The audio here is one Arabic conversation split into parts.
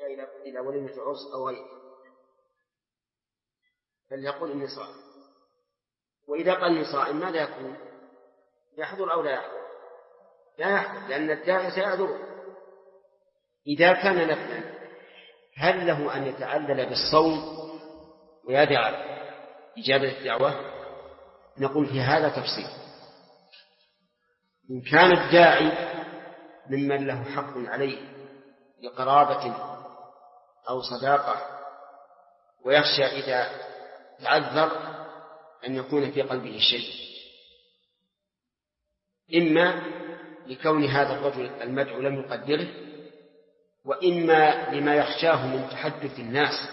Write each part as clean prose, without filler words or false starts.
إلى وليمة عرس أو غيره فليقول إني صائم. وإذا قال إني صائم ماذا يكون؟ يحضر أو لا يحضر؟ لا يحضر، لأن الداعي سيعذره. إذا كان نفلا هل له أن يتعلل بالصوم ويدع إجابة الدعوة؟ نقول في هذا تفصيل. إن كان الداعي ممن له حق عليه لقرابة أو صداقة ويخشى إذا تعذر أن يكون في قلبه شيء، إما لكون هذا الرجل المدعو لم يقدره، وإما لما يخشاه من تحدث الناس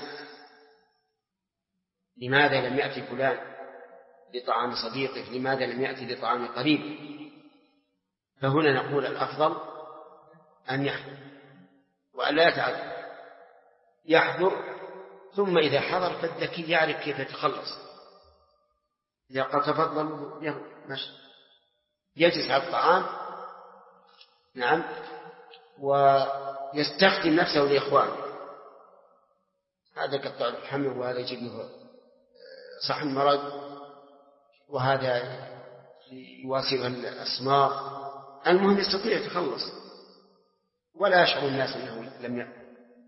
لماذا لم يأتي فلان لطعام صديقه، لماذا لم يأتي لطعام قريب. فهنا نقول الأفضل أن يحضر وأن لا يتعذر، يحضر ثم إذا حضر فالذكي يعرف كيف يتخلص. إذا قال تفضل يجلس على الطعام، نعم، ويستخدم نفسه لإخوانه، هذا يقطع الحمل وهذا يجيب له صحن مرض وهذا يواصل الأسمار. المهم يستطيع يتخلص ولا يشعر الناس أنه لم يأكل.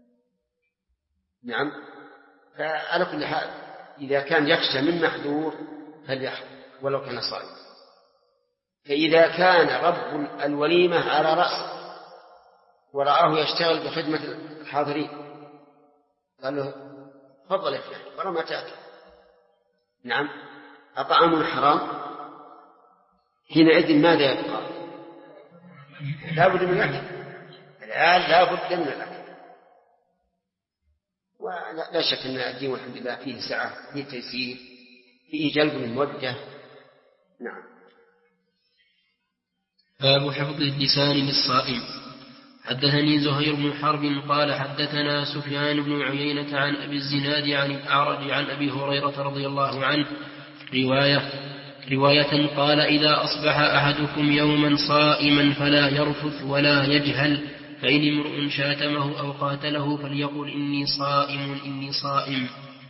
نعم، فعلى كل حال إذا كان يخشى من محذور فليحضر ولو كان صائم. فإذا كان رب الوليمة على رأسه ورآه يشتغل بخدمة الحاضرين قال له تفضل يا فلان ورا ما تأكل، نعم، أطعام حرام، حينئذ ماذا يبقى؟ لا بد من الأكل، الآن لا بد من الأكل. ولا شك أن الدين والحمد لله فيه سعة، فيه تيسير، فيه جلب المودة. نعم. باب حفظ اللسان للصائم. حدثني زهير بن حرب قال حدثنا سفيان بن عيينة عن أبي الزناد عن الأعرج عن أبي هريرة رضي الله عنه رواية قال إذا أصبح أحدكم يوما صائما فلا يرفث ولا يجهل، فإن امرؤ شاتمه أو قاتله فليقل إني صائم إني صائم.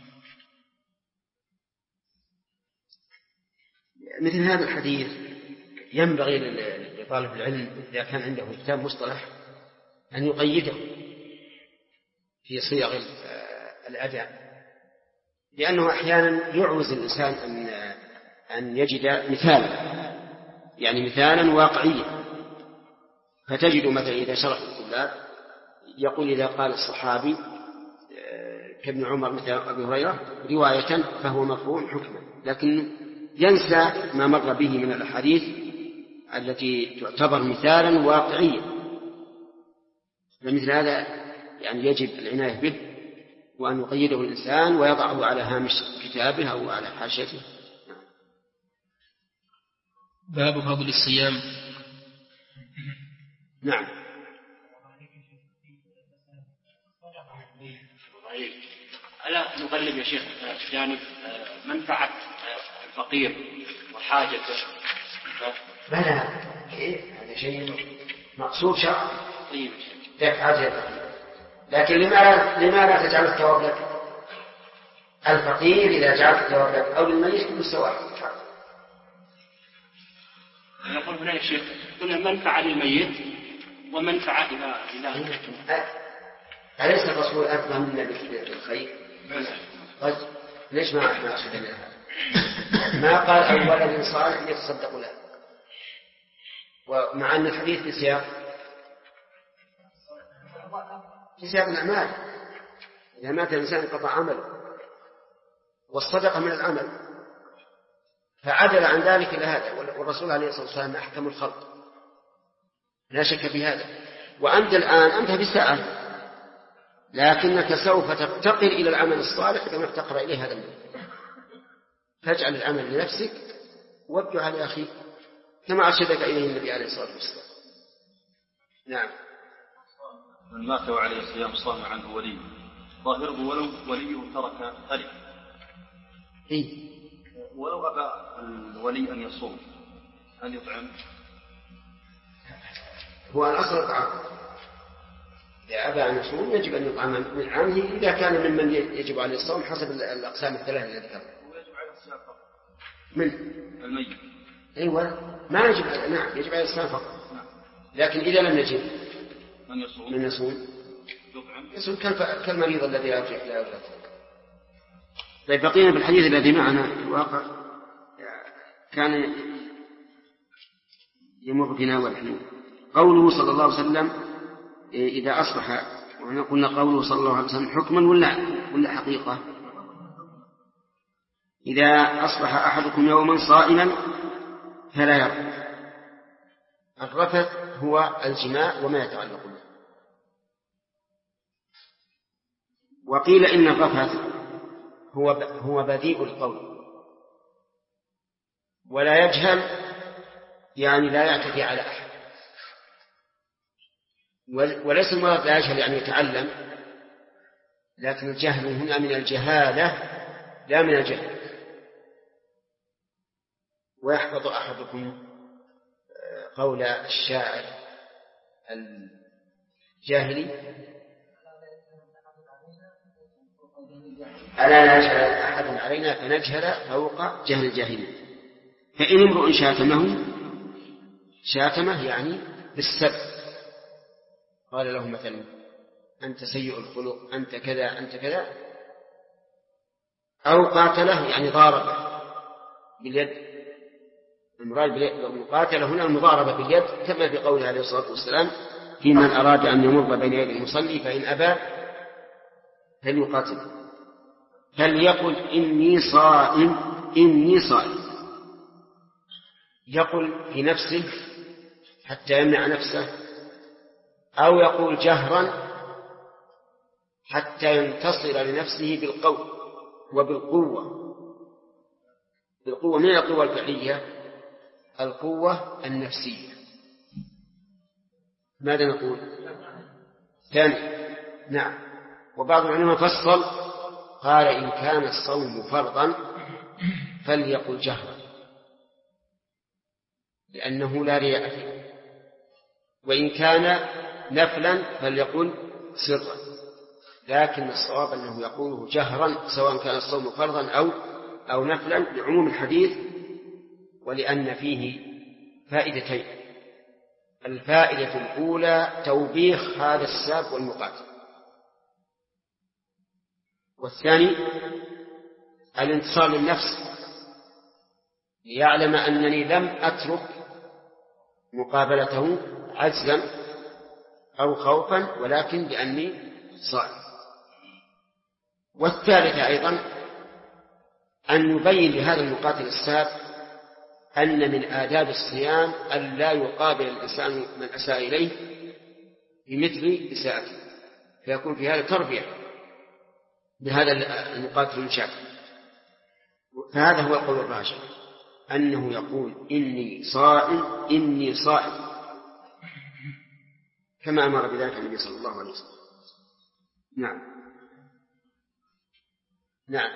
مثل هذا الحديث ينبغي لطالب العلم إذا كان عنده كتاب مصطلح أن يقيده في صيغ الأداء، لأنه أحيانا يعوز الإنسان أن يجد مثالا، يعني مثالا واقعيا. فتجد مثلا إذا شرح الطلاب يقول إذا قال الصحابي كابن عمر مثل أبي هريرة رواية فهو مرفوع حكما، لكن ينسى ما مر به من الأحاديث التي تعتبر مثالا واقعيا. فمثل هذا يعني يجب العناية به وأن يقيده الإنسان ويضعه على هامش كتابه أو على حاشيته. باب فضل الصيام. نعم. ألا نغلب يا شيخ جانب منفعة الفقير وحاجته؟ بلى، هذا شيء مقصود شرعا. طيب لك حاجة الفقير، لكن لماذا تجعل الثواب لك؟ الفقير إذا جعلت الثواب لك أو للميت كل سواء. نقول هنا يا شيخ قلنا منفعة للميت ومنفعة إلى أليس الرسول أفضل منا بالخير؟ طيب ليش ما أخذ منها؟ ما قال أو ولد صالح يتصدق له، ومع أن الحديث في سياق الأعمال. إذا مات الإنسان انقطع عمله، والصدقة من العمل، فعدل عن ذلك إلى هذا. والرسول عليه الصلاة والسلام أحكم الخلق، لا شك في هذا. وأنت الآن أنت بسعة، لكنك سوف تفتقر إلى العمل الصالح كما افتقر إليه هذا المال. فاجعل العمل لنفسك وابدع لأخيك كما أرشدك إليه النبي عليه الصلاة والسلام. نعم. من مات وعليه الصيام صام عنه ولي ظاهره ولو وليه ترك ألف ولو أبى الولي أن يصوم هل يطعم؟ هو الأصل الطعام، إذا أبى أن يصوم يجب أن يطعم من عامه إذا كان ممن يجب عليه الصوم حسب الأقسام الثلاثة التي ذكرت. ويجب على الصيام فقط. من الميت. أيوة ما يجب. نعم يجب عليه الصيام فقط. لكن إذا لم يجب من يصوم يصوم كالمريض الذي لا يرجع. طيب بقينا بالحديث الذي معنا في الواقع كان يمر بنا ونحن قوله صلى الله عليه وسلم إذا أصبح، وهنا قلنا قوله صلى الله عليه وسلم حكما ولا حقيقة. إذا أصبح أحدكم يوما صائما فلا يرفث. الرفث هو الجماع وما يتعلق به. وقيل إن الرفث هو بديء القول ولا يجهل، يعني لا يعتدي على أحد. وليس المراد لا يجهل يعني يتعلم، لكن الجهل هنا من الجهالة لا من الجهل. ويحفظ أحدكم قول الشاعر الجاهلي ألا لا يجهل أحد علينا فنجهل فوق جهل الجاهلين. فإن امرؤ شاتمه يعني بالسب، قال له مثلا أنت سيء الخلق، أنت كذا أنت كذا، أو قاتله يعني ضاربه باليد. المراد بالمقاتلة هنا المضاربة باليد، كما في قوله عليه الصلاة والسلام في من أراد أن يمر بين يدي المصلي فإن أبى فليقاتله، فليقل إني صائم إني صائم. يقول في نفسه حتى يمنع نفسه، أو يقول جهرا حتى ينتصر لنفسه بالقول وبالقوة. بالقوة من القوة الفعلية، القوة النفسية. ماذا نقول؟ ثاني نعم. وبعض العلماء فصل قال إن كان الصوم فرضا فليقل جهرا لأنه لا رياء فيه، وإن كان نفلا فليقل سرا، لكن الصواب أنه يقوله جهرا سواء كان الصوم فرضا أو نفلا لعموم الحديث، ولأن فيه فائدتين. الفائدة الأولى توبيخ هذا الساب والمقاتل، والثاني الانتصار للنفس ليعلم أنني لم أترك مقابلته عجزا أو خوفا ولكن لأني صائم. والثالثة أيضا أن يبين لهذا المقاتل الساب أن من آداب الصيام أن لا يقابل الإنسان من أساء إليه بمثل إساءته، فيكون في هذا تربية بهذا المقاتل المشاكل. فهذا هو القول الراجح، أنه يقول إني صائم إني صائم، كما أمر بذلك النبي صلى الله عليه وسلم. نعم نعم.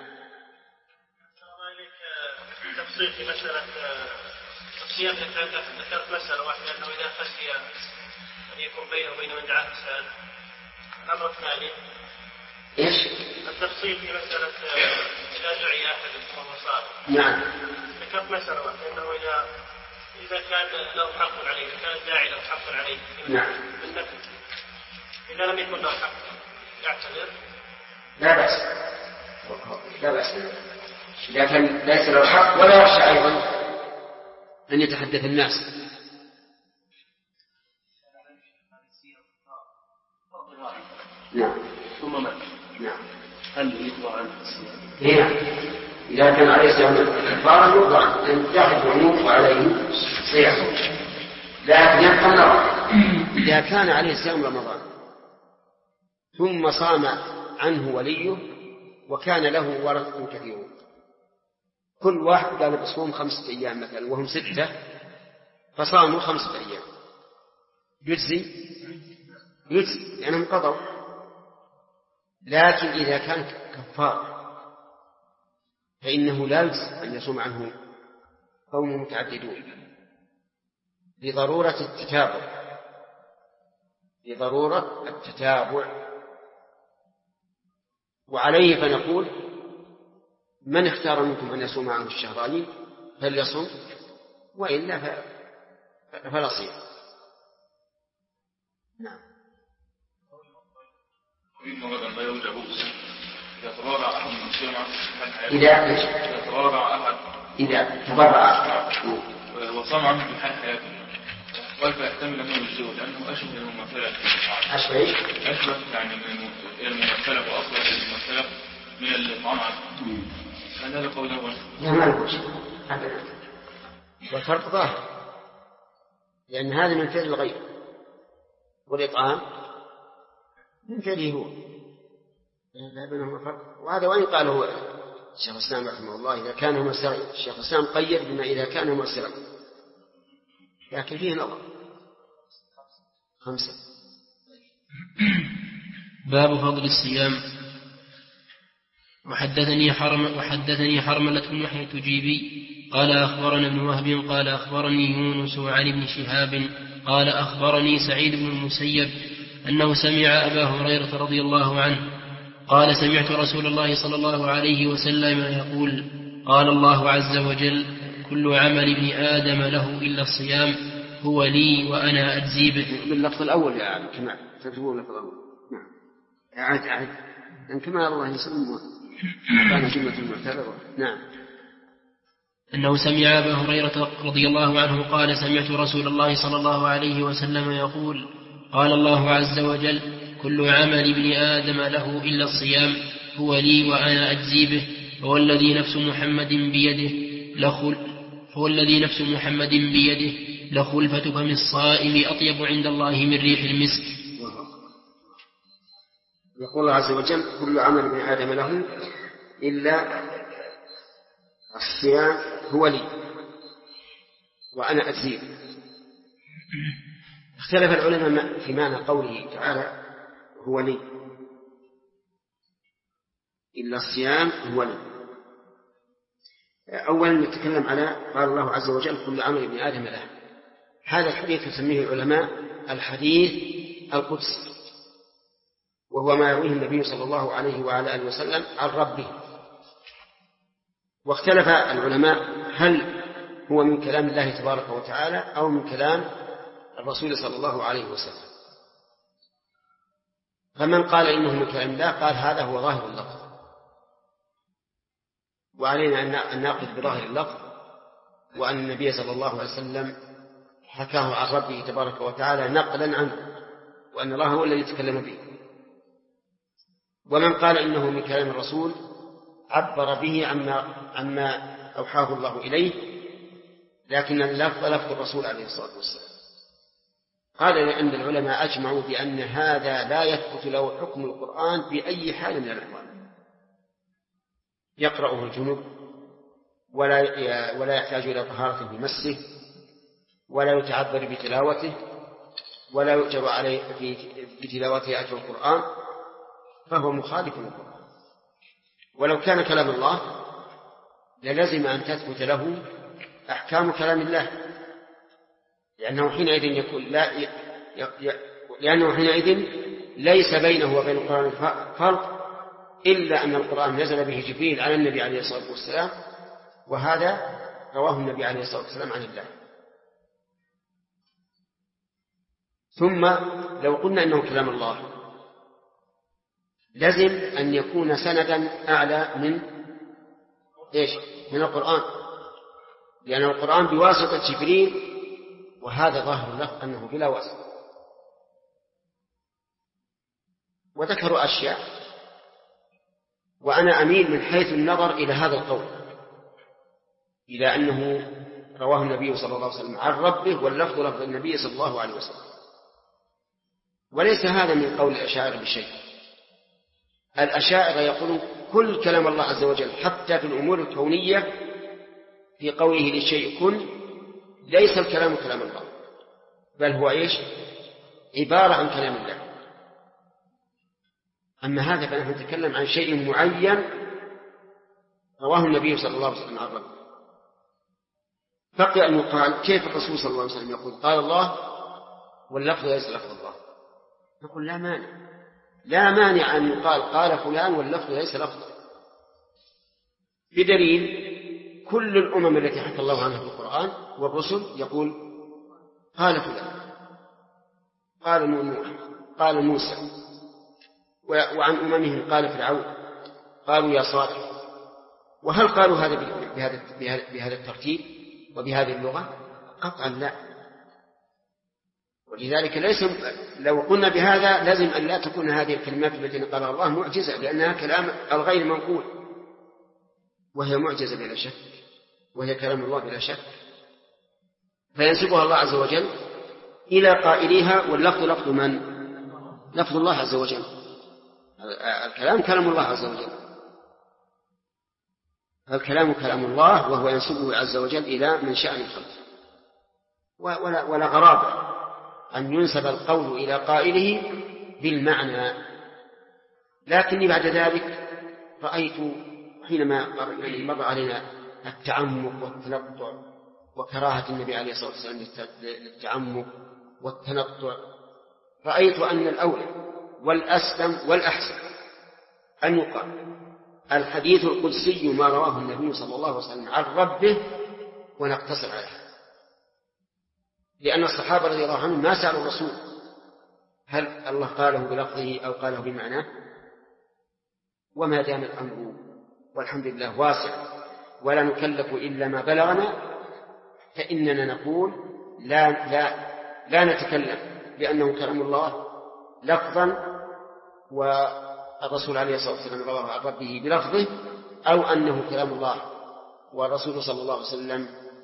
تفصيل في مسألة الصيام، ذكرت مسألة واحدة أنه إذا خشي أن يكون بينه وبين من دعاه إنسان. الأمر الثاني إيش؟ التفصيل في مسألة إذا دعي أحد وهو صائم. نعم. ذكرت مسألة واحدة أنه إذا كان له حق عليه، إذا كان الداعي له حق عليه نعم. بالنفي، إذا لم يكن له حق يعتذر لا بأس لا بأس، لكن ليس له حق ولا يخشى أيضا أن يتحدث الناس. نعم. ثم مات. نعم. هل يقضى عنه الصيام؟ نعم. إذا كان عليه صيام كفارة يقضى عنه، يحب ويوقع عليه صيام، لكن يبقى النظر إذا كان عليه صيام رمضان ثم صام عنه وليه وكان له ورث كثيرون، كل واحد قال بصوم 5 أيام مثلا وهم 6 فصاموا 5 أيام، يجزي لأنهم قضوا. لكن إذا كان كفار فإنه لا يجزي أن يصوم عنه قوم متعددون لضرورة التتابع، لضرورة التتابع. وعليه فنقول من اختار منكم أن يصوم عنه الشهرين فليصم، وإلا فلا صيام. نعم. إذا تبرع وصام عنه في حال حياته ولا يحتمل منه الزوج لأنه أشبه الممثلة، أشبه يعني من الممثلة وأصبح الممثلة من الطعام عنه. هذا قوله لا ما له شيء، والفرق ظاهر، لأن هذا من فعل الغير والإطعام من فعله هو، لا بينهما فرق. وهذا وإن قاله الشيخ الإسلام رحمه الله إذا كان ممثلا، الشيخ الإسلام قيد بما إذا كان ممثلا، لكن فيه نظر. 5. باب فضل الصيام. وحدثني حرملة بن يحيى التجيبي قال أخبرنا ابن وهب قال أخبرني يونس عن ابن شهاب قال أخبرني سعيد بن المسيب أنه سمع أبا هريرة رضي الله عنه قال سمعت رسول الله صلى الله عليه وسلم يقول قال الله عز وجل كل عمل ابن آدم له إلا الصيام هو لي وأنا أجزي به. باللفظ الأول يا عم كما تكتبون اللفظ الأول. نعم أعد أن كما الله يسلم كان جملة معتبرة. نعم. أنه سمع أبا هريرة رضي الله عنه قال سمعت رسول الله صلى الله عليه وسلم يقول قال الله عز وجل كل عمل ابن آدم له إلا الصيام هو لي وأنا أجزي به فوالذي نفس محمد بيده لخلفة فم الصائم أطيب عند الله من ريح المسك. يقول الله عز وجل كل عمل ابن آدم له إلا الصيام هو لي وأنا أجزي به. اختلف العلماء في معنى قوله تعالى هو لي إلا الصيام هو لي. أولا نتكلم على قال الله عز وجل كل عمل ابن آدم له. هذا الحديث يسميه العلماء الحديث القدسي، وهو ما يرويه النبي صلى الله عليه وعلى آله وسلم عن ربه. واختلف العلماء هل هو من كلام الله تبارك وتعالى أو من كلام الرسول صلى الله عليه وسلم. فمن قال إنه من كلام الله قال هذا هو ظاهر اللفظ، وعلينا أن نأخذ بظاهر اللفظ، وأن النبي صلى الله عليه وسلم حكاه عن ربه تبارك وتعالى نقلا عنه، وأن الله هو الذي يتكلم به. ومن قال إنه من كلام الرسول عبر به عما أوحاه الله إليه، لكن اللفظ لفظ الرسول عليه الصلاة والسلام. قال لأن العلماء أجمعوا بأن هذا لا يثبت له حكم القرآن بأي حال من الأحوال. يقرأه الجنوب ولا يحتاج إلى طهارة بمسه، ولا يتعبر بتلاوته، ولا يؤجر عليه بتلاوته أجر القرآن، فهو مخالف للقرآن. ولو كان كلام الله للزم أن تثبت له أحكام كلام الله، لأنه حينئذ ليس بينه وبين القرآن فرق، إلا أن القرآن نزل به جبريل على النبي عليه الصلاة والسلام، وهذا رواه النبي عليه الصلاة والسلام عن الله. ثم لو قلنا إنه كلام الله لازم أن يكون سندا أعلى من القرآن، لأن القرآن بواسطة جبريل، وهذا ظاهر له أنه بلا واسطة. وذكروا أشياء، وأنا أميل من حيث النظر إلى هذا القول، إلى أنه رواه النبي صلى الله عليه وسلم عن ربه، واللفظ لفظ النبي صلى الله عليه وسلم. وليس هذا من قول الأشاعرة بشيء. الأشاعرة يقولون كل كلام الله عز وجل حتى في الأمور الكونية في قوله لشيء كن ليس الكلام كلام الله، بل هو عبارة عن كلام الله. أما هذا فنحن نتكلم عن شيء معين رواه النبي صلى الله عليه وسلم عن ربه. بقي أن يقال كيف الرسول صلى الله عليه وسلم يقول قال الله واللفظ ليس لفظ الله؟ نقول لا مانع أن يقال قال فلان واللفظ ليس لفظ، بدليل كل الأمم التي حكى الله عنها في القرآن والرسل يقول قال فلان، قال نوح، قال موسى، وعن أممهم قال فرعون، قالوا يا صالح. وهل قالوا هذا بهذا الترتيب وبهذه اللغة؟ قطعا لا. ولذلك لو قلنا بهذا لازم أن لا تكون هذه الكلمات التي قالها الله معجزة، لأنها كلام الغير منقول، وهي معجزة بلا شك، وهي كلام الله بلا شك، فينسبها الله عز وجل إلى قائليها، واللفظ لفظ من؟ لفظ الله عز وجل. الكلام كلام الله عز وجل، الكلام كلام الله، وهو ينسبه عز وجل إلى من شأن الخلق. ولا غرابة أن ينسب القول إلى قائله بالمعنى. لكني بعد ذلك رأيت حينما مر علينا التعمق والتنطع وكراهة النبي عليه الصلاة والسلام للتعمق والتنطع، رأيت أن الأولى والأسلم والأحسن أن يقال الحديث القدسي ما رواه النبي صلى الله عليه وسلم عن ربه ونقتصر عليه، لأن الصحابة رضي الله عنهم ما سألوا الرسول هل الله قاله بلفظه أو قاله بمعناه. وما دام الأمر والحمد لله واسع ولا نكلف إلا ما بلغنا، فإننا نقول لا نتكلم بأنه كلام الله لفظا والرسول عليه الصلاة والسلام رواه عن ربه بلفظه، أو أنه كلام الله والرسول صلى الله عليه وسلم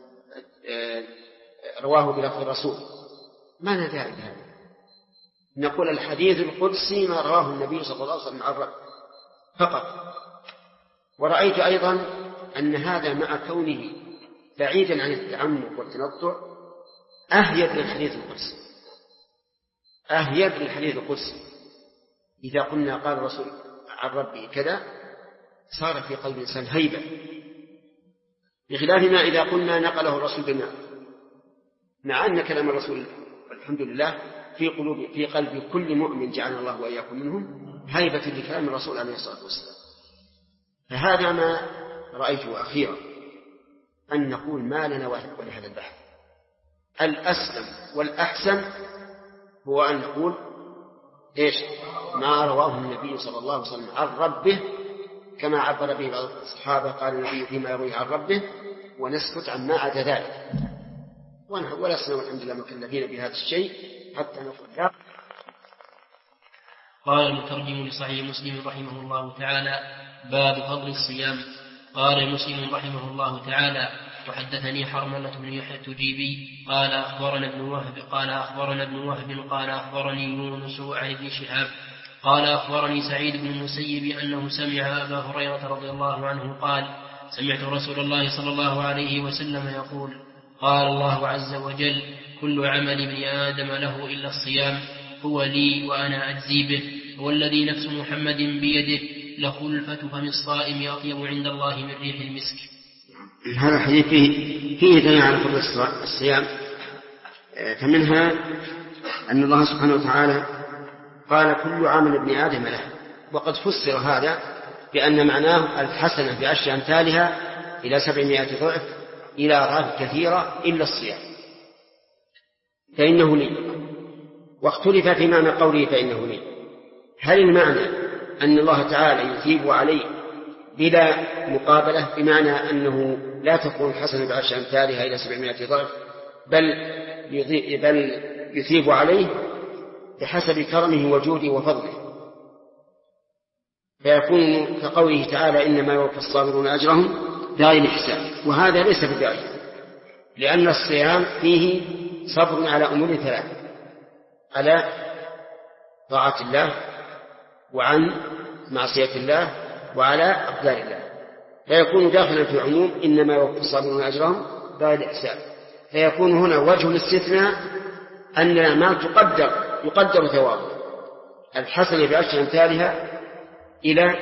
رواه بلفظ الرسول. ما لنا داعي لهذا، نقول الحديث القدسي ما رواه النبي صلى الله عليه وسلم عن ربه فقط. ورأيت أيضا أن هذا مع كونه بعيدا عن التعمق والتنطع أهيب للحديث القدسي، أهيب للحديث القدسي. إذا قلنا قال الرسول عن ربه كذا صار في قلب الإنسان هيبة، بخلاف ما إذا قلنا نقله الرسول بما، مع أن كلام الرسول الحمد لله في قلب كل مؤمن جعلنا الله وإياكم منهم هيبة لكلام الرسول عليه الصلاة والسلام. فهذا ما رأيته أخيرا، أن نقول ما لنا ولهذا البحث. الأسلم والأحسن هو أن نقول إيش ما رواه النبي صلى الله عليه وسلم عن ربه كما عبر به بعض الصحابة، قال النبي فيما يرويه عن ربه، ونسكت عن ما عدا ذلك. ولسنا والحمد لله مكلفين بهذا الشيء حتى نقول لا. قال المترجم لصحيح مسلم رحمه الله تعالى: باب فضل الصيام. قال مسلم رحمه الله تعالى: وحدثني حرملة بن يحيى التجيبي قال أخبرنا ابن وهب قال أخبرني يونس عن ابن شهاب قال أخبرني سعيد بن المسيب أنه سمع أبا هريرة رضي الله عنه قال: سمعت رسول الله صلى الله عليه وسلم يقول: قال الله عز وجل: كل عمل ابن آدم له إلا الصيام هو لي وأنا أجزي به، والذي نفس محمد بيده لخلفة فم الصائم أطيب عند الله من ريح المسك. هذا الحديث فيه دليل على فضل الصيام، فمنها أن الله سبحانه وتعالى قال كل عمل ابن آدم له، وقد فسر هذا بأن معناه الحسنة بعشر أمثالها إلى 700 ضعف إلى أضعاف كثيرة إلا الصيام فإنه لي. واختلف في معنى قوله فإنه لي، هل المعنى أن الله تعالى يثيب عليه بلا مقابلة، بمعنى أنه لا تكون حسنة بعشر أمثالها إلى 700 ضعف، بل يثيب عليه بحسب كرمه وجوده وفضله، فيكون كقوله تعالى: إنما يوفى الصابرون أجرهم بغير حساب. وهذا ليس بداعي، لأن الصيام فيه صبر على أمور ثلاث: على طاعة الله، وعن معصية الله، وعلى أقدار الله، فيكون داخلا في عموم إنما يوفى الصابرون أجرهم بغير حساب. فيكون هنا وجه الاستثناء أن الأعمال يقدر ثوابه الحسنة بعشر أمثالها إلى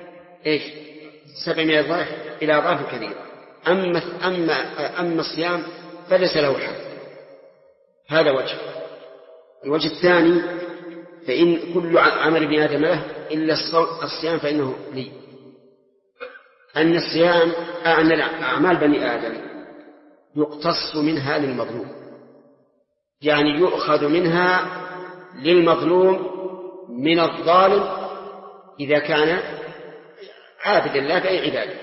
700 ضعف إلى أضعاف كثيرة. أما الصيام فليس له حد. هذا وجه. الوجه الثاني فإن كل عمل ابن آدم له إلا الصيام فإنه لي. أن الصيام أن أعمال بني آدم يقتص منها للمظلوم، يعني يؤخذ منها للمظلوم من الظالم إذا كان عابدا لا بأي عبادة،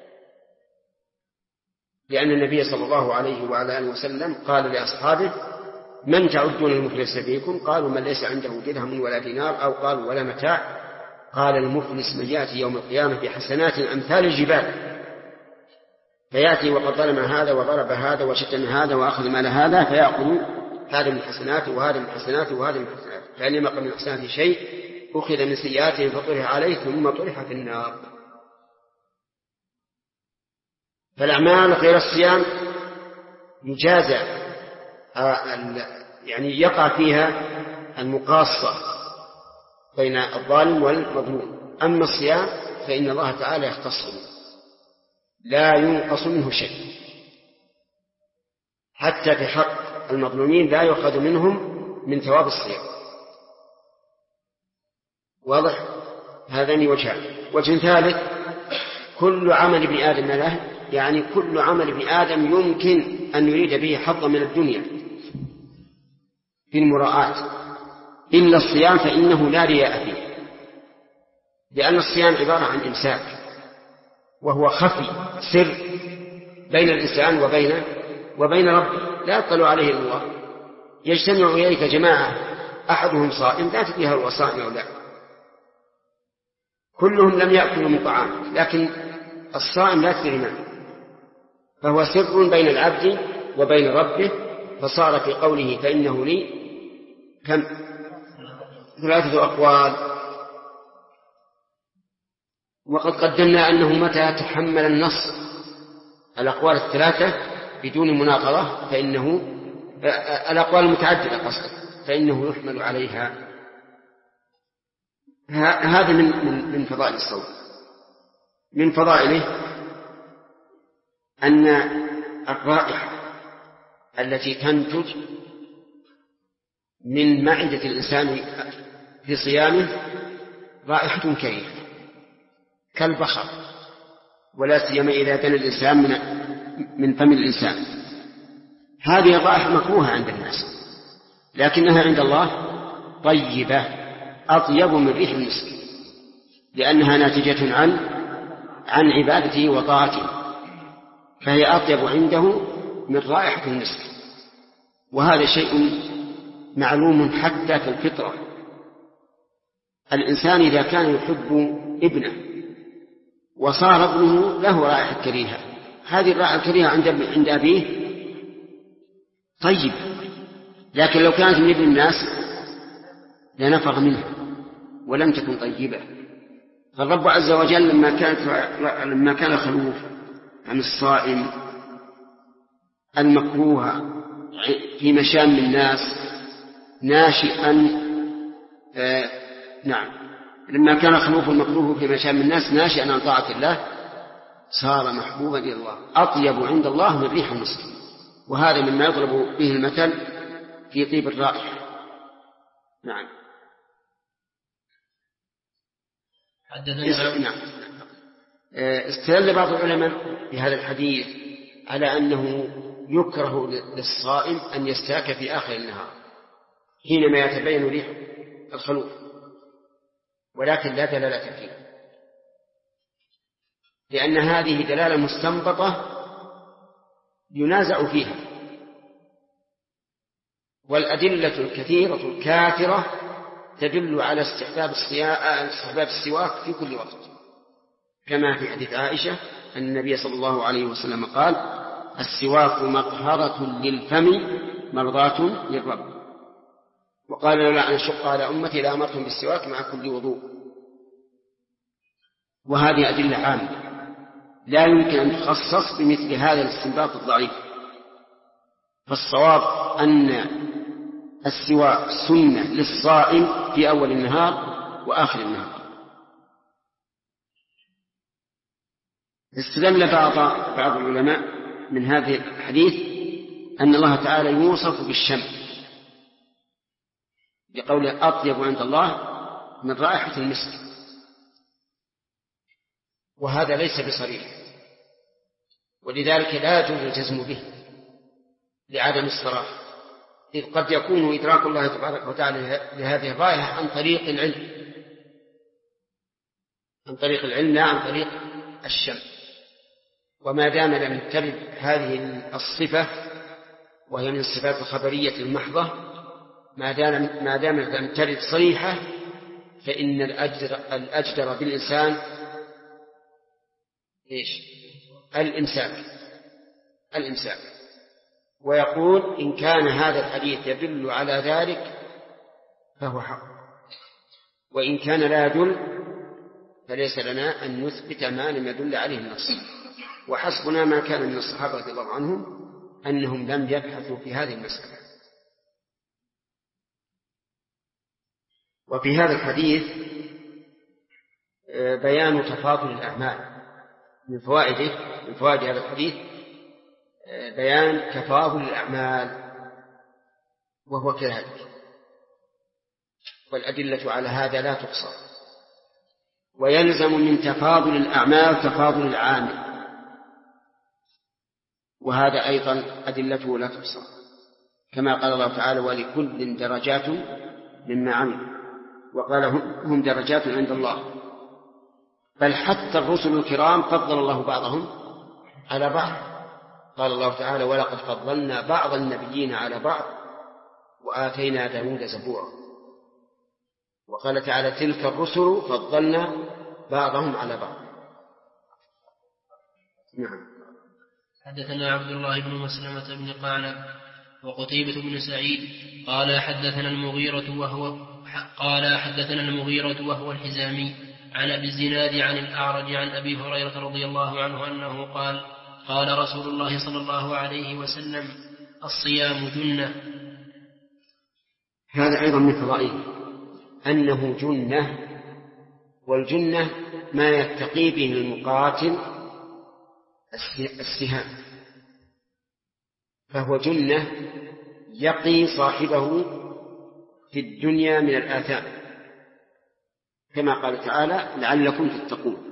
لأن النبي صلى الله عليه وعلى آله وسلم قال لأصحابه: من تعدون المفلس فيكم؟ قالوا: من ليس عنده درهم ولا دينار، أو قالوا: ولا متاع. قال: المفلس من يأتي يوم القيامة بحسنات أمثال الجبال، فيأتي وقد ظلم هذا وضرب هذا وشتم هذا وأخذ مال هذا، فيأخذ هذا من حسناته وهذا من حسناته وهذا من حسناته، فإن لم يقل من حسناته شيء أخذ من سيئاته فطرح عليه ثم طرح في النار. فالأعمال غير الصيام يجازى، يعني يقع فيها المقاصة بين الظالم والمظلوم. أما الصيام فإن الله تعالى يختص به، لا ينقص منه شيء، حتى في حق المظلومين لا يؤخذ منهم من ثواب الصيام. واضح؟ هذان وجهان. وجه ثالث: كل عمل ابن آدم له، يعني كل عمل ابن آدم يمكن أن يريد به حظا من الدنيا في المراءات، إلا الصيام فإنه لا رياء فيه، لأن الصيام عبارة عن إمساك، وهو خفي سر بين الإنسان وبين ربه، لا يطلع عليه الله. يجتمع إليك جماعة أحدهم صائم لا تدري هل هو صائم أو لا، كلهم لم يأكلوا من طعام، لكن الصائم لا تدري ما، فهو سر بين العبد وبين ربه. فصار في قوله فإنه لي كم؟ 3 أقوال. وقد قدمنا أنه متى تحمل النص الأقوال 3 بدون مناقضة فإنه الأقوال المتعددة قصدا فإنه يحمل عليها. هذا من فضائل الصوم. من فضائله أن الرائحة التي تنتج من معدة الإنسان في صيامه رائحة كريهة كالبخر، ولا سيما إذا دنا الإنسان من فم الإنسان. هذه الرائحة مكروهة عند الناس، لكنها عند الله طيبة أطيب من ريح المسك، لأنها ناتجة عن عبادته وطاعته، فهي أطيب عنده من رائحة المسك. وهذا شيء معلوم حتى في الفطرة. الإنسان إذا كان يحب ابنه وصار ابنه له رائحة كريهة، هذه الرائحة الكريهة عند أبيه طيب، لكن لو كانت من ابن الناس لنفر منها ولم تكن طيبة. فالرب عز وجل لما كان خلوف عن الصائم المكروه في مشام الناس ناشئا لما كان خلوف المكروه في مشام الناس ناشئا عن طاعة الله صار محبوبا إلى الله أطيب عند الله من ريح المسك. وهذا مما يضرب به المثل في طيب الرائحة. نعم. استدل بعض العلماء بهذا الحديث على أنه يكره للصائم أن يستاك في آخر النهار حينما يتبين ريح الخلوف، ولكن لا دلالة فيه، لأن هذه دلالة مستنبطة ينازع فيها، والأدلة الكثيرة الكاثرة تدل على استحباب السواك في كل وقت، كما في حديث عائشة أن النبي صلى الله عليه وسلم قال: السواك مطهرة للفم مرضاة للرب. وقال: لولا أن أشق على أمتي لأمرتهم بالسواك مع كل وضوء. وهذه أدلة عامة لا يمكن أن تخصص بمثل هذا الاستنباط الضعيف. فالصواب أن السواك سنة للصائم في أول النهار وآخر النهار. استدل بعض العلماء من هذه الحديث أن الله تعالى يوصف بالشم، لقوله أطيب عند الله من رائحة المسك، وهذا ليس بصريح، ولذلك لا يجوز الجزم به لعدم الصراحة، إذ قد يكون إدراك الله تبارك وتعالى لهذه الرائحة عن طريق العلم، عن طريق العلم لا عن طريق الشم. وما دام لم ترد هذه الصفة وهي من الصفات الخبرية المحضة، ما دام لم ترد صريحة، فإن الأجدر بالإنسان الإمساك. ويقول إن كان هذا الحديث يدل على ذلك فهو حق، وإن كان لا يدل فليس لنا أن نثبت ما لم يدل عليه النص، وحسبنا ما كان من الصحابة رضي الله عنهم أنهم لم يبحثوا في هذه المسألة. وفي هذا الحديث بيان تفاضل الأعمال، من فوائد هذا الحديث بيان تفاضل الأعمال، وهو كذلك، والأدلة على هذا لا تقصر. ويلزم من تفاضل الأعمال تفاضل العامل، وهذا أيضا أدلته لا تقصر، كما قال الله تعالى ولكل درجات مما عمل، وقال هم درجات عند الله. بل حتى الرسل الكرام فضل الله بعضهم على بعض، قال الله تعالى ولقد فضلنا بعض النبيين على بعض وآتينا داود زبورا. وقال تعالى تلك الرسل فضلنا بعضهم على بعض. نعم. حدثنا عبد الله بن مسلمة بن قعنب وقتيبة بن سعيد قال حدثنا المغيرة وهو الحزامي عن أبي الزناد عن الأعرج عن أبي هريرة رضي الله عنه أنه قال قال رسول الله صلى الله عليه وسلم الصيام جنة. هذا أيضا من فضائله أنه جنة، والجنة ما يتقي به المقاتل السهام، فهو جنة يقي صاحبه في الدنيا من الآثام، كما قال تعالى لعلكم تتقون،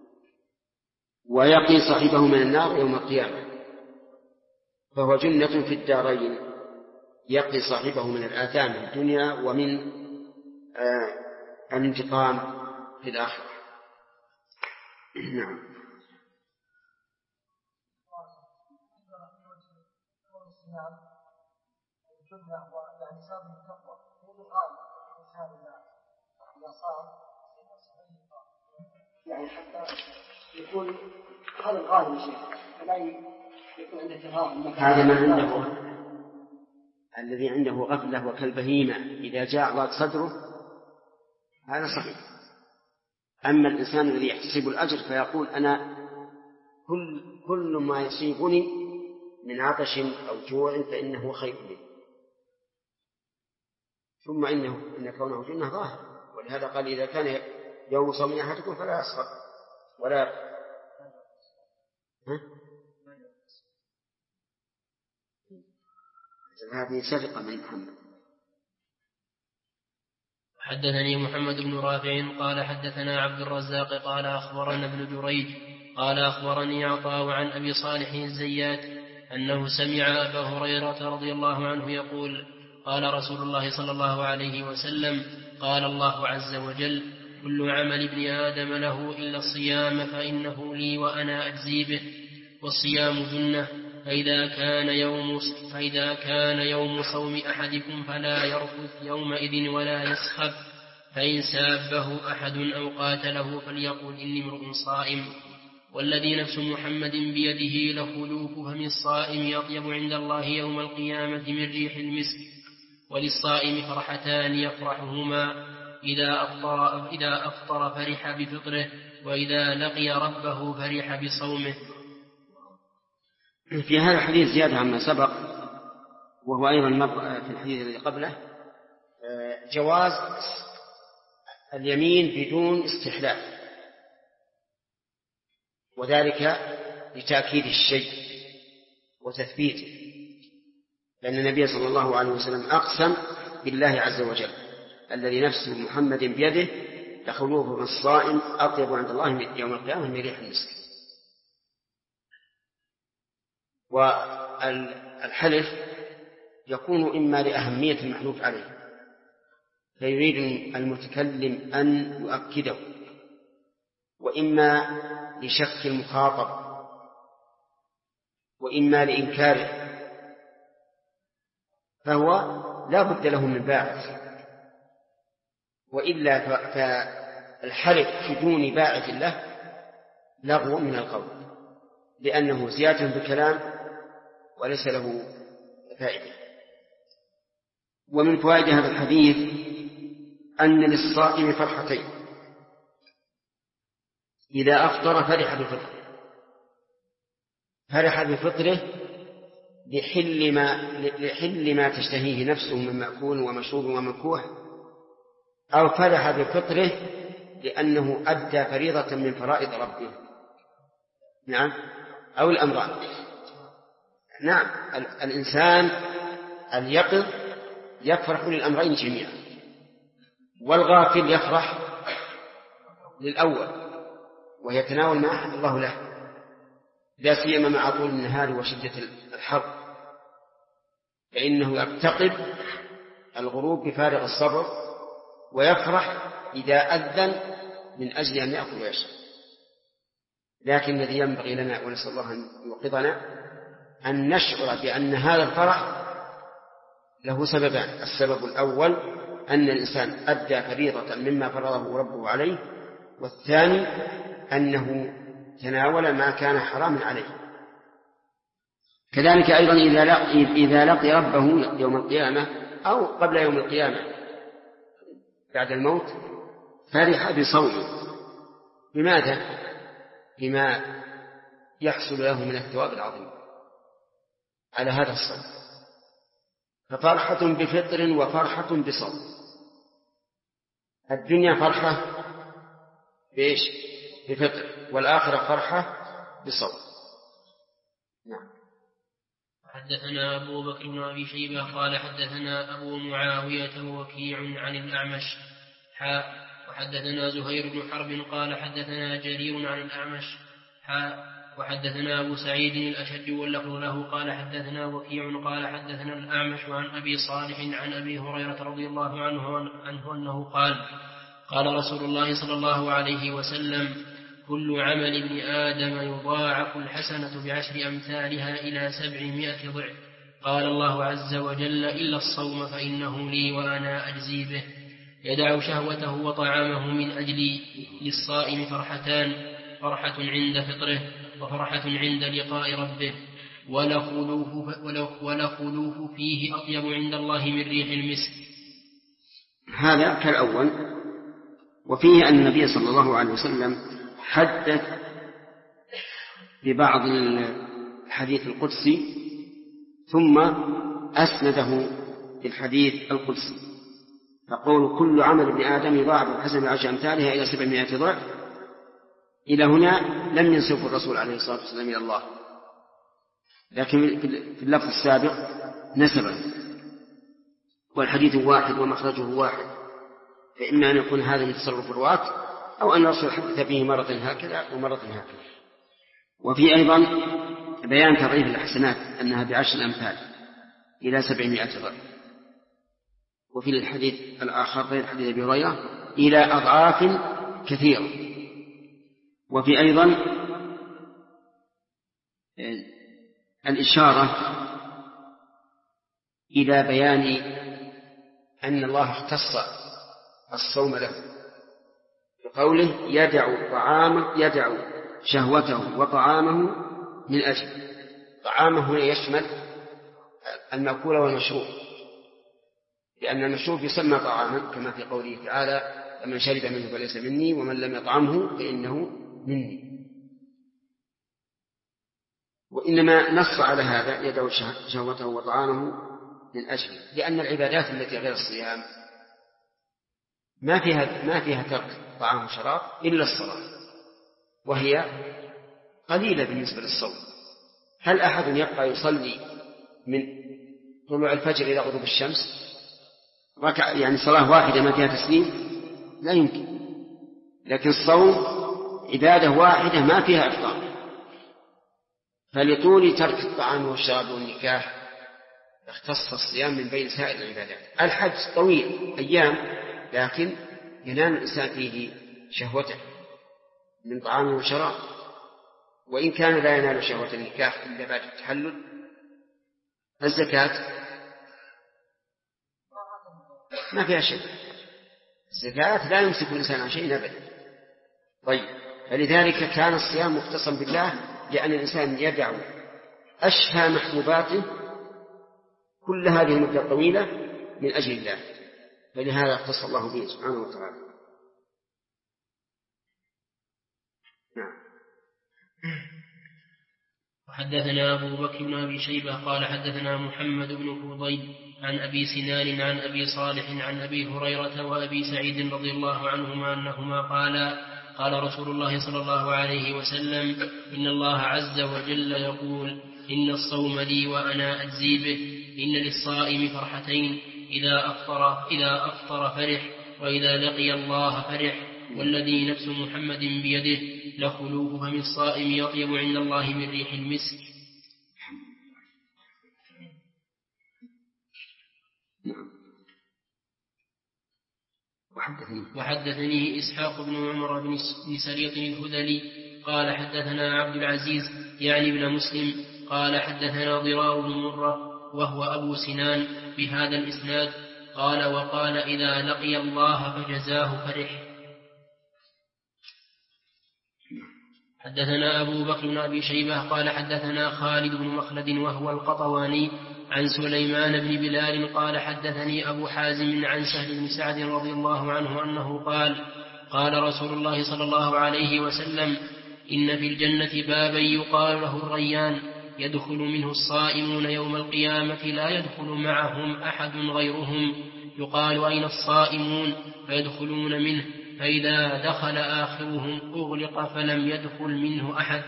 ويقي صاحبه من النار يوم القيامة، فهو جنة في الدارين يقي صاحبه من الآثام في الدنيا ومن الانتقام في الآخرة. نعم. يعني حتى يكون هذا الغالب شيء فلا يكون عنده تفاهم. هذا ما عنده الذي عنده غفلة وكالبهيمة إذا جاء ضاق صدره، هذا صحيح. أما الإنسان الذي يحتسب الأجر فيقول أنا كل ما يصيبني من عطش أو جوع فإنه خير لي، ثم إن كونه جنة ظاهر، ولهذا قال إذا كان يوم صوم أحدكم فلا يسخر ولا هذه سرقة من محمد. حدثني محمد بن رافع قال حدثنا عبد الرزاق قال أخبرنا ابن جريج قال أخبرني عطاء عن أبي صالح الزيات أنه سمع أبا هريرة رضي الله عنه يقول قال رسول الله صلى الله عليه وسلم قال الله عز وجل كل عمل ابن آدم له إلا الصيام فإنه لي وأنا أجزي به، والصيام جنة، فإذا كان يوم صوم أحدكم فلا يرفث يومئذ ولا يسخب، فإن سابه أحد أو قاتله فليقل إني امرؤ صائم، والذي نفس محمد بيده لخلوف فم الصائم أطيب عند الله يوم القيامة من ريح المسك، وللصائم فرحتان يفرحهما إذا أفطر فرح بفطره، وإذا لقي ربه فرح بصومه. في هذا الحديث زيادة عما سبق، وهو أيضا مر في الحديث الذي قبله، جواز اليمين بدون استحلال، وذلك لتأكيد الشيء وتثبيته، لأن النبي صلى الله عليه وسلم أقسم بالله عز وجل الذي نفس محمد بيده لخلوف الصائم أطيب عند الله يوم القيامة من ريح المسك. والحلف يكون إما لأهمية المحلوف عليه فيريد المتكلم أن يؤكده، وإما لشك المخاطب، وإما لإنكاره، فهو لا بد له من باعث، وإلا فالحلف بدون باعث له لغو من القول، لأنه زيادة بالكلام وليس له فائدة. ومن فوائد هذا الحديث أن للصائم فرحتين: إذا أفطر فرح بفطره لحل ما تشتهيه نفسه من مأكول ومشروب ومكروه، أو فرح بفطره لأنه أدى فريضة من فرائض ربه. نعم، أو الأمران. نعم، الإنسان اليقظ يفرح للأمرين جميعا، والغافل يفرح للأول ويتناول ما أحب الله له، لا سيما مع طول النهار وشدة الحر، فإنه يرتقب الغروب بفارغ الصبر ويفرح إذا أذن من أجل أن يأكل ويشرب. لكن الذي ينبغي لنا ونسأل الله أن يوقظنا أن نشعر بأن هذا الفرح له سببان: السبب الأول أن الإنسان أدى فريضة مما فرضه ربه عليه، والثاني أنه تناول ما كان حراما عليه. كذلك أيضا إذا لقي ربه يوم القيامة أو قبل يوم القيامة بعد الموت فرح بصومه. بماذا؟ بما يحصل له من الثواب العظيم على هذا الصوم. ففرحة بفطر وفرحة بصوم. الدنيا فرحة بإيش؟ بفطر، والآخرة فرحة بصوم. نعم. حدثنا أبو بكر بن أبي شيبة قال حدثنا أبو معاوية ووكيع عن الأعمش وحدثنا زهير بن حرب قال حدثنا جرير عن الأعمش وحدثنا أبو سعيد الأشج واللفظ له قال حدثنا وكيع قال حدثنا الأعمش عن أبي صالح عن أبي هريرة رضي الله عنه أنه قال رسول الله صلى الله عليه وسلم: كل عمل ابن آدم يضاعف الحسنة بعشر أمثالها إلى 700 ضعف. قال الله عز وجل: إلا الصوم فإنه لي وأنا أجزي به. يدع شهوته وطعامه من أجلي. للصائم فرحتان: فرحة عند فطره وفرحة عند لقاء ربه، ولخلوف فيه أطيب عند الله من ريح المسك. هذا كالأول. وفيه أن النبي صلى الله عليه وسلم حدث ببعض الحديث القدسي ثم أسنده للحديث القدسي، فقول كل عمل ابن آدم يضاعف الحسنة بعشر أمثالها إلى 700 ضعف، إلى هنا لم ينسب الرسول عليه الصلاة والسلام إلى الله، لكن في اللفظ السابق نسبه، والحديث واحد ومخرجه واحد، فإما أن يكون هذا من تصرف الرواة أو أن الرسول حدث به مرة هكذا ومرة هكذا. وفي أيضا بيان تضعيف الحسنات أنها بعشر الأمثال إلى 700 ضعف. وفي الحديث الآخر غير حديث أبي هريرة إلى أضعاف كثيرة. وفي أيضا الإشارة إلى بيان أن الله اختص الصوم له بقوله: يدع شهوته وطعامه من أجل. طعامه يشمل المأكول والمشروب، لأن المشروب يسمى طعاما كما في قوله تعالى: فمن شرب منه فليس مني ومن لم يطعمه فإنه مني. وإنما نص على هذا: يدع شهوته وطعامه من أجل، لأن العبادات التي غير الصيام ما فيها ترك طعام وشراب إلا الصلاة، وهي قليلة بالنسبة للصوم. هل أحد يبقى يصلي من طلوع الفجر إلى غروب الشمس؟ يعني صلاة واحدة ما فيها تسليم لا يمكن، لكن الصوم عبادة واحدة ما فيها إفطار، فلطول ترك الطعام والشراب والنكاح اختص الصيام من بين سائر العبادات. الحج طويل أيام، لكن ينال الإنسان فيه شهوته من طعام وشراب، وإن كان لا ينال شهوة النكاح إلا بعد التحلل. الزكاة ما فيها شيء، الزكاة لا يمسك الإنسان عن شيء أبدا. طيب، فلذلك كان الصيام مختصا بالله، لأن الإنسان يدع أشهى محبوباته كل هذه المدة الطويلة من أجل الله، فلهذا اختص الله به سبحانه وتعالى. نعم. وحدثنا أبو بكر بن أبي شيبة قال حدثنا محمد بن فضيل عن أبي سنان عن أبي صالح عن أبي هريرة وأبي سعيد رضي الله عنهما أنهما قالا قال رسول الله صلى الله عليه وسلم: إن الله عز وجل يقول: إن الصوم لي وأنا أجزي به. إن للصائم فرحتين: إذا أفطر فرح، وإذا لقي الله فرح. والذي نفس محمد بيده لخلوف فم الصائم يطيب عند الله من ريح المسك. وحدثني إسحاق بن عمر بن سريط الهذلي قال حدثنا عبد العزيز يعني ابن مسلم قال حدثنا ضرار بن مرة وهو أبو سنان بهذا الإسناد قال: وقال: إذا لقي الله فجزاه فرح. حدثنا أبو بكر بن أبي شيبة قال حدثنا خالد بن مخلد وهو القطواني عن سليمان بن بلال قال حدثني أبو حازم عن سهل بن سعد رضي الله عنه أنه قال: قال رسول الله صلى الله عليه وسلم: إن في الجنة بابا يقال له الريان، يدخل منه الصائمون يوم القيامة لا يدخل معهم أحد غيرهم، يقال: أين الصائمون؟ فيدخلون منه، فإذا دخل آخرهم أغلق فلم يدخل منه أحد.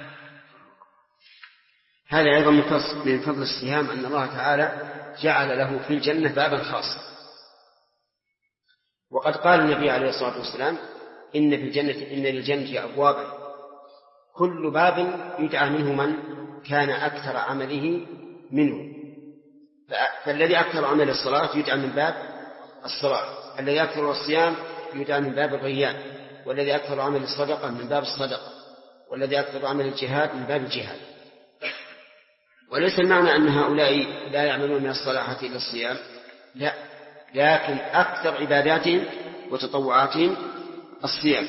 هذا أيضا من فضل الصيام أن الله تعالى جعل له في الجنة بابا خاصا. وقد قال النبي عليه الصلاة والسلام: إن للجنة أبوابا كل باب يدعى منه من كان أكثر عمله منه. فالذي أكثر عمل الصلاة يدعى من باب الصلاة، الذي أكثر الصيام يدعى من باب الريان، والذي أكثر عمل الصدقة من باب الصدقة، والذي أكثر عمل الجهاد من باب الجهاد. وليس المعنى أن هؤلاء لا يعملون من الصلاة إلا الصيام، لا، لكن أكثر عباداتهم وتطوعاتهم الصيام،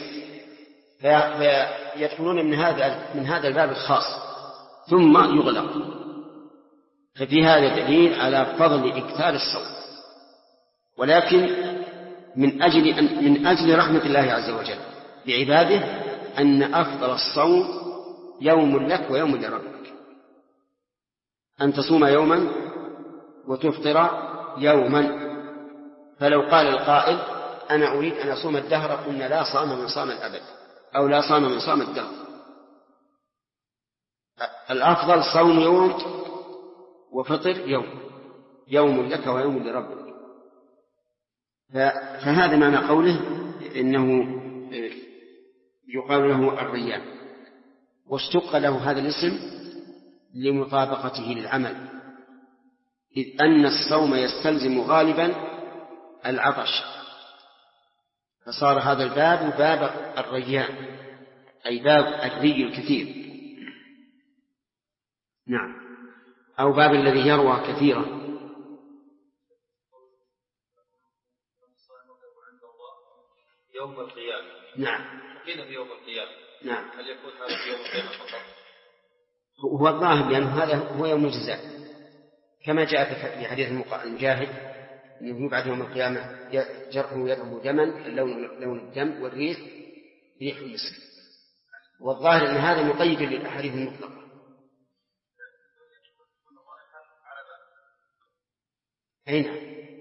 فيدخلون من هذا الباب الخاص ثم يغلق. ففي هذا دليل على فضل إكثار الصوم، ولكن من أجل رحمة الله عز وجل بعباده أن أفضل الصوم يوم لك ويوم لربك، أن تصوم يوما وتفطر يوما. فلو قال القائل: أنا أريد أن أصوم الدهر، قلنا: لا صام من صام الأبد، أو لا صام من صام الدهر. الأفضل صوم يوم وفطر يوم لك ويوم لربك. فهذا معنى قوله إنه يقال له الريان، واشتق له هذا الاسم لمطابقته للعمل، إذ أن الصوم يستلزم غالبا العطش، فصار هذا الباب باب الريان، أي باب الري الكثير. نعم، أو باب الذي يروى كثيرا. يوم القيامة. نعم. حين في يوم القيامة. نعم. هل يكون هذا في يوم القيامة فقط؟ هو الظاهر لأنه هذا هو يوم الجزاء، كما جاء في حديث المجاهد أنه يبعث يوم القيامة جرحه يذهب دما، لون الدم، والريح ريح المسك. والظاهر أن هذا مقيد للأحاديث المطلقة. هنا.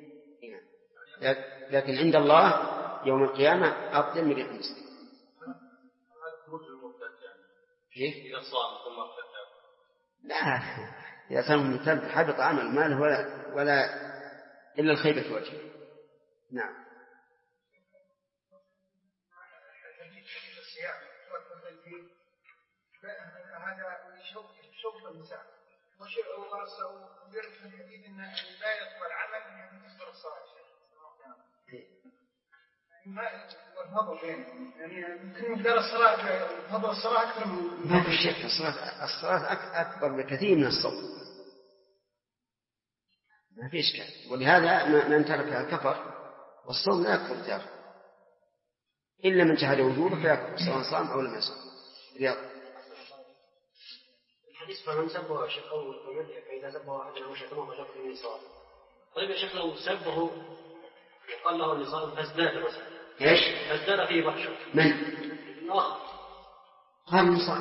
لكن عند الله يوم القيامة أفضل من ريح المسك. كيف؟ إذا صام ثم ارتد. لا، إذا صام مرتد حبط عمل، ما له ولا إلا الخيبة وجهه. نعم. هذا شوف النساء وبرد في الحديث ان لا يقبل عمل من تكبر الصلاه والفضل يعني يمكن مقدار الصلاه فضل الصلاه اكثر من ما في شك. الصلاه اكبر بكثير من الصوم، ما في اشكال. ولهذا من تركها كفر، والصوم لا يكفر تارك الا من جحد وجوبه فيكفر سواء صام او لم يصم. رياض الحديث فمن سبه شيخ أو فإذا سبه أحد أو شتمه فشق في النصاب. طيب يا شيخ لو سبه وقال له النصاب فازداد مثلا ايش؟ فازداد فيه بحشا من؟ الآخر قال النصاب.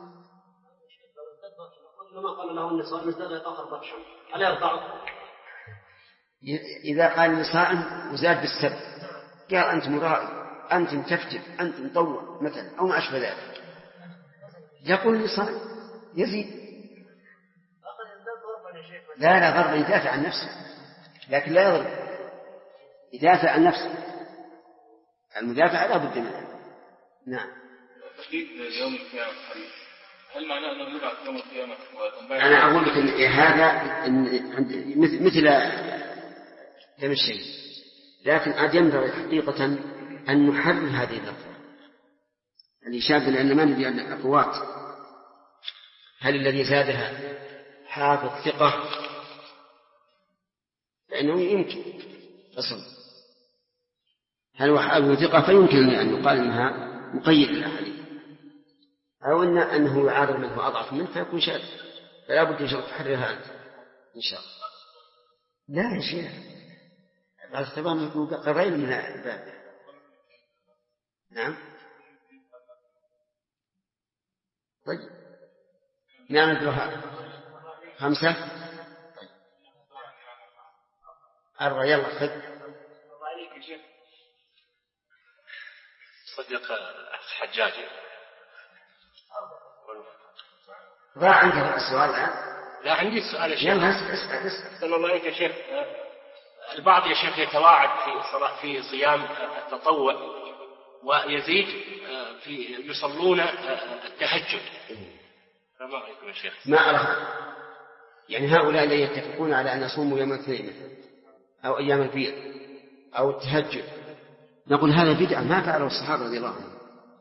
لما قال له النصاب ازداد آخر بحشا هل يرفعه؟ إذا قال النصائم وزاد بالسب قال أنت مرائي، أنت متفتف، أنت مطوع مثلا أو ما أشبه ذلك، يقول النصائم يزيد. لا ضرب يدافع عن نفسه، لكن لا يضرب، يدافع عن نفسه. المدافع لا بد منه. نعم. تحديد يوم القيامة هل معناه أنه يبعث يوم القيامة؟ أنا أقول لك إن هذا مثل كم الشيء، لكن قد ينبغي حقيقة أن نحرر هذه اللفظة الإشابة، لأن ما ندري أن الأقوات هل الذي زادها حافظ ثقة، لأنه يمكن أصل هل هو حافظ ثقة فيمكن أن يقال أنها مقيد للأحاديث، أو أنه يعارض من هو أضعف منه فيكون شاذ، فلا بد إن شاء الله تحررها أنت إن شاء الله. لا يا شيخ هذا تمام يكون قرين من الباب. نعم. طيب نعمل 5 4 يلا خذ. صدق حجاجي ضاع عندك السؤال الآن؟ لا عندي السؤال يا شيخ. يلا اسأل. صلى الله عليك يا شيخ. البعض يا شيخ يتواعد في صيام التطوع ويزيد يصلون التهجد، فما رأيكم يا شيخ؟ ما أعرف، يعني هؤلاء الذين يتفقون على أن يصوموا يوم الاثنين مثلا أو أيام البيض أو التهجد، نقول هذا بدعة ما فعله الصحابة رضي الله عنهم،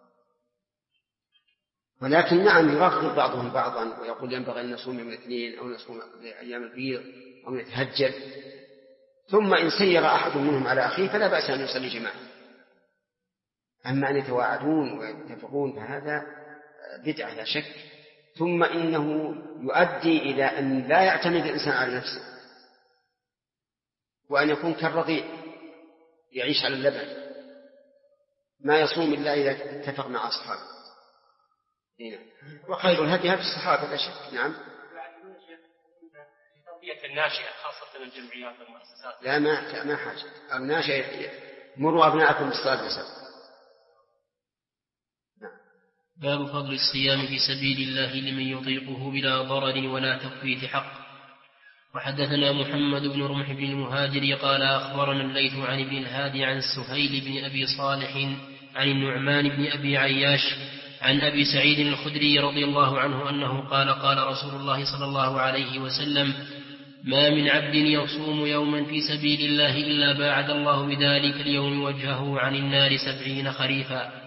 ولكن نعم يرافق بعضهم بعضا ويقول ينبغي أن نصوم يوم الاثنين أو نصوم أيام البيض أو نتهجد، ثم إن سير أحد منهم على أخيه فلا بأس أن يصلي جماعة. أما أن يتواعدون ويتفقون فهذا بدعة لا شك، ثم إنه يؤدي إلى أن لا يعتمد الإنسان على نفسه، وأن يكون كالرضيع يعيش على اللبن ما يصوم إلا إذا اتفق مع أصحابه. وخير الهدي هدي الصحابة لا شك. نعم. تربية الناشئة خاصة الجمعيات والمؤسسات. لا ما حاجة. الناشئة مروا أبناءكم بالصلاة والسلام. باب فضل الصيام في سبيل الله لمن يطيقه بلا ضرر ولا تفويت حق. وحدثنا محمد بن رمح بن المهاجر قال أخبرنا الليث عن ابن الهادي عن سهيل بن أبي صالح عن النعمان بن أبي عياش عن أبي سعيد الخدري رضي الله عنه أنه قال رسول الله صلى الله عليه وسلم: ما من عبد يصوم يوما في سبيل الله إلا باعد الله بذلك اليوم وجهه عن النار 70 خريفا.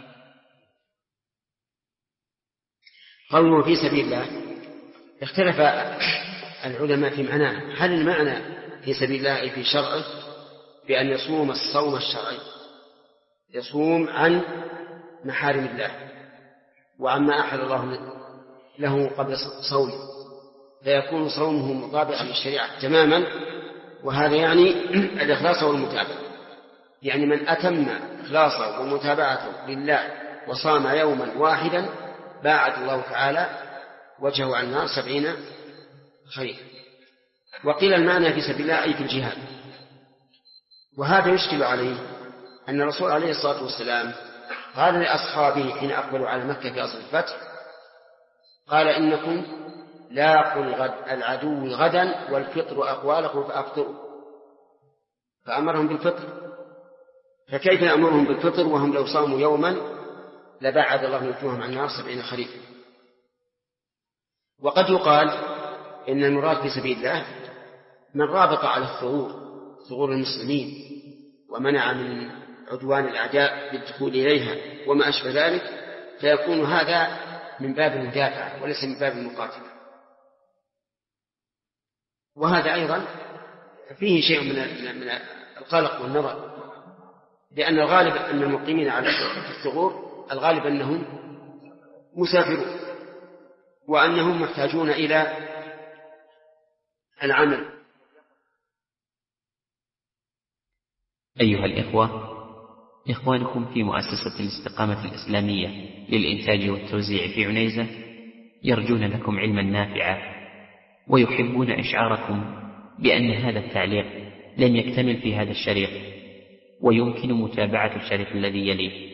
قوله في سبيل الله اختلف العلماء في معناه، هل المعنى في سبيل الله في شرعه بأن يصوم الصوم الشرعي، يصوم عن محارم الله وعما أحل الله له قبل صومه، فيكون صومه مطابقا للشريعة تماما، وهذا يعني الإخلاص والمتابعة، يعني من أتم إخلاصه ومتابعته لله وصام يوما واحدا باعد الله تعالى وجهه عن النار 70 خريفا. وقيل المعنى في سبيل الله أي في الجهاد، وهذا يشكل عليه أن الرسول عليه الصلاة والسلام قال لأصحابه حين أقبلوا على مكة في أصل الفتح، قال: إنكم لاقوا العدو غدا والفطر أقوالكم فأفطروا، فأمرهم بالفطر فكيف يأمرهم بالفطر وهم لو صاموا يوما لبعد الله وجوههم عن النار 70 خريفا. وقد يقال إن المراد في سبيل الله من رابط على ثغور المسلمين ومنع من عدوان الأعداء بالدخول إليها وما أشبه ذلك، فيكون هذا من باب المدافعة وليس من باب المقاتلة. وهذا أيضا فيه شيء من القلق والنظر، لأن الغالب أن المقيمين على الثغور الغالب أنهم مسافرون وأنهم محتاجون إلى العمل. أيها الإخوة، إخوانكم في مؤسسة الاستقامة الإسلامية للإنتاج والتوزيع في عنيزة يرجون لكم علما نافعا، ويحبون إشعاركم بأن هذا التعليق لم يكتمل في هذا الشريط، ويمكن متابعة الشريط الذي يليه.